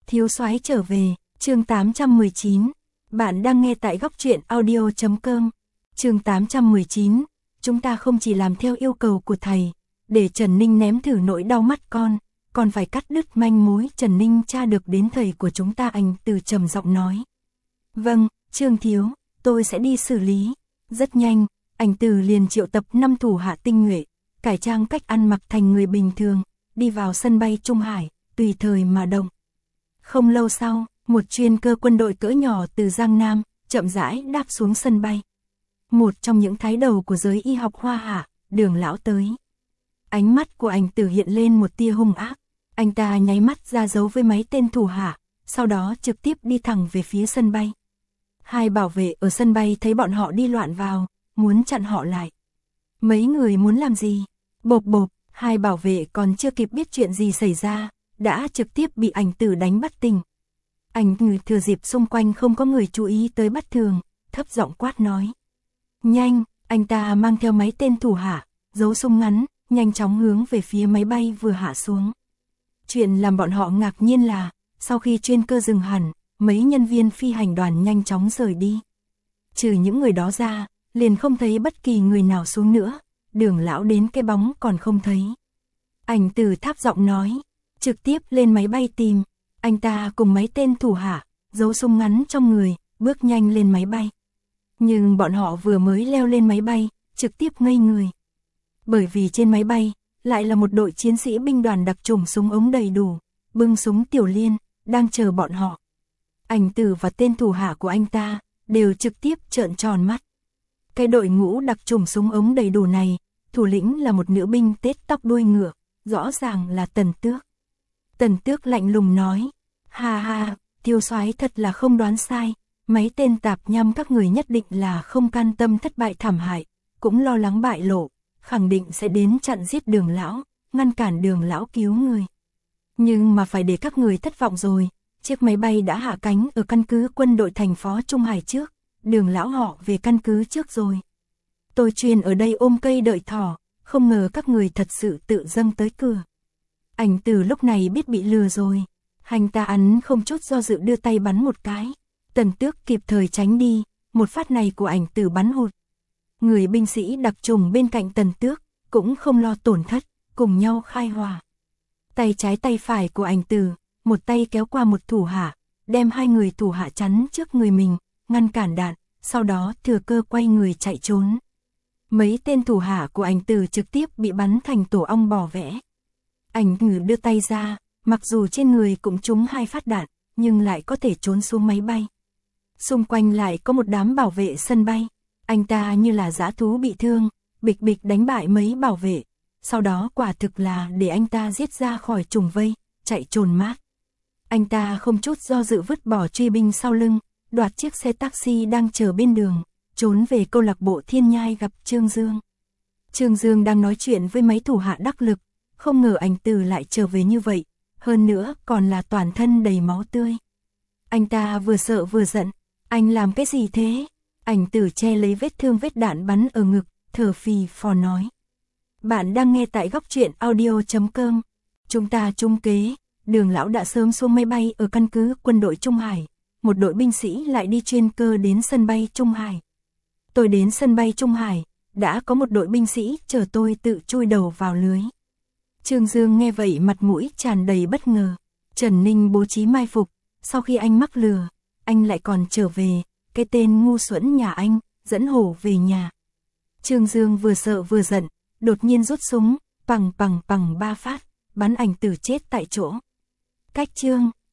Thiếu soái trở về, chương 819. Bạn đang nghe tại góc truyện audio.com. Chương 819. Chúng ta không chỉ làm theo yêu cầu của thầy, để Trần Ninh ném thử nỗi đau mắt con, còn phải cắt đứt manh mối Trần Ninh tra được đến thầy của chúng ta. Anh Từ trầm giọng nói. Vâng, Trương thiếu, tôi sẽ đi xử lý. Rất nhanh, anh Từ liền triệu tập 5 thủ hạ tinh nhuệ, cải trang cách ăn mặc thành người bình thường, đi vào sân bay Trung Hải, tùy thời mà động. Không lâu sau, một chuyên cơ quân đội cỡ nhỏ từ Giang Nam, chậm rãi đáp xuống sân bay. Một trong những thái đầu của giới y học Hoa Hạ, Đường lão tới. Ánh mắt của anh Từ hiện lên một tia hung ác, anh ta nháy mắt ra dấu với mấy tên thủ hạ, sau đó trực tiếp đi thẳng về phía sân bay. Hai bảo vệ ở sân bay thấy bọn họ đi loạn vào, muốn chặn họ lại. Mấy người muốn làm gì? Bộp bộp, hai bảo vệ còn chưa kịp biết chuyện gì xảy ra, đã trực tiếp bị anh Từ đánh bất tỉnh. Anh Từ thừa dịp xung quanh không có người chú ý tới bất thường, thấp giọng quát nói. Nhanh, anh ta mang theo mấy tên thủ hạ, giấu súng ngắn, nhanh chóng hướng về phía máy bay vừa hạ xuống. Chuyện làm bọn họ ngạc nhiên là, sau khi chuyên cơ dừng hẳn, mấy nhân viên phi hành đoàn nhanh chóng rời đi. Trừ những người đó ra, liền không thấy bất kỳ người nào xuống nữa, Đường lão đến cái bóng còn không thấy. Anh Từ thấp giọng nói, trực tiếp lên máy bay tìm. Anh ta cùng mấy tên thủ hạ, giấu súng ngắn trong người, bước nhanh lên máy bay. Nhưng bọn họ vừa mới leo lên máy bay, trực tiếp ngây người. Bởi vì trên máy bay, lại là một đội chiến sĩ binh đoàn đặc chủng súng ống đầy đủ, bưng súng tiểu liên, đang chờ bọn họ. Anh Từ và tên thủ hạ của anh ta, đều trực tiếp trợn tròn mắt. Cái đội ngũ đặc chủng súng ống đầy đủ này, thủ lĩnh là một nữ binh tết tóc đuôi ngựa, rõ ràng là Tần Tước. Tần Tước lạnh lùng nói, ha ha, Tiêu soái thật là không đoán sai, mấy tên tạp nham các người nhất định là không can tâm thất bại thảm hại, cũng lo lắng bại lộ, khẳng định sẽ đến chặn giết Đường lão, ngăn cản Đường lão cứu người. Nhưng mà phải để các người thất vọng rồi, chiếc máy bay đã hạ cánh ở căn cứ quân đội thành phố Trung Hải trước, Đường lão họ về căn cứ trước rồi. Tôi chuyên ở đây ôm cây đợi thỏ, không ngờ các người thật sự tự dâng tới cửa. Anh Từ lúc này biết bị lừa rồi, hành ta ấn không chút do dự đưa tay bắn một cái. Tần Tước kịp thời tránh đi, một phát này của ảnh Từ bắn hụt. Người binh sĩ đặc chủng bên cạnh Tần Tước cũng không lo tổn thất, cùng nhau khai hỏa. Tay trái tay phải của ảnh Từ, một tay kéo qua một thủ hạ, đem hai người thủ hạ chắn trước người mình, ngăn cản đạn, sau đó thừa cơ quay người chạy trốn. Mấy tên thủ hạ của ảnh Từ trực tiếp bị bắn thành tổ ong bò vẽ. Ảnh Từ đưa tay ra, mặc dù trên người cũng trúng 2 phát đạn, nhưng lại có thể trốn xuống máy bay. Xung quanh lại có một đám bảo vệ sân bay, anh ta như là dã thú bị thương, bịch bịch đánh bại mấy bảo vệ, sau đó quả thực là để anh ta giết ra khỏi trùng vây, chạy trồn mát. Anh ta không chút do dự vứt bỏ truy binh sau lưng, đoạt chiếc xe taxi đang chờ bên đường, trốn về câu lạc bộ Thiên Nhai gặp Trương Dương. Trương Dương đang nói chuyện với mấy thủ hạ đắc lực, không ngờ anh Từ lại trở về như vậy, hơn nữa còn là toàn thân đầy máu tươi. Anh ta vừa sợ vừa giận, anh làm cái gì thế? Anh Từ che lấy vết thương vết đạn bắn ở ngực, thở phì phò nói. Bạn đang nghe tại góc truyện audio.com. Chúng ta chung kế, Đường lão đã sớm xuống máy bay ở căn cứ quân đội Trung Hải, một đội binh sĩ lại đi chuyên cơ đến sân bay Trung Hải. Tôi đến sân bay Trung Hải, đã có một đội binh sĩ chờ tôi tự chui đầu vào lưới. Trương Dương nghe vậy mặt mũi tràn đầy bất ngờ. Trần Ninh bố trí mai phục, sau khi anh mắc lừa, anh lại còn trở về, cái tên ngu xuẩn nhà anh, dẫn hổ về nhà. Trương Dương vừa sợ vừa giận, đột nhiên rút súng, bằng 3 phát, bắn ảnh Từ chết tại chỗ. Cách chương,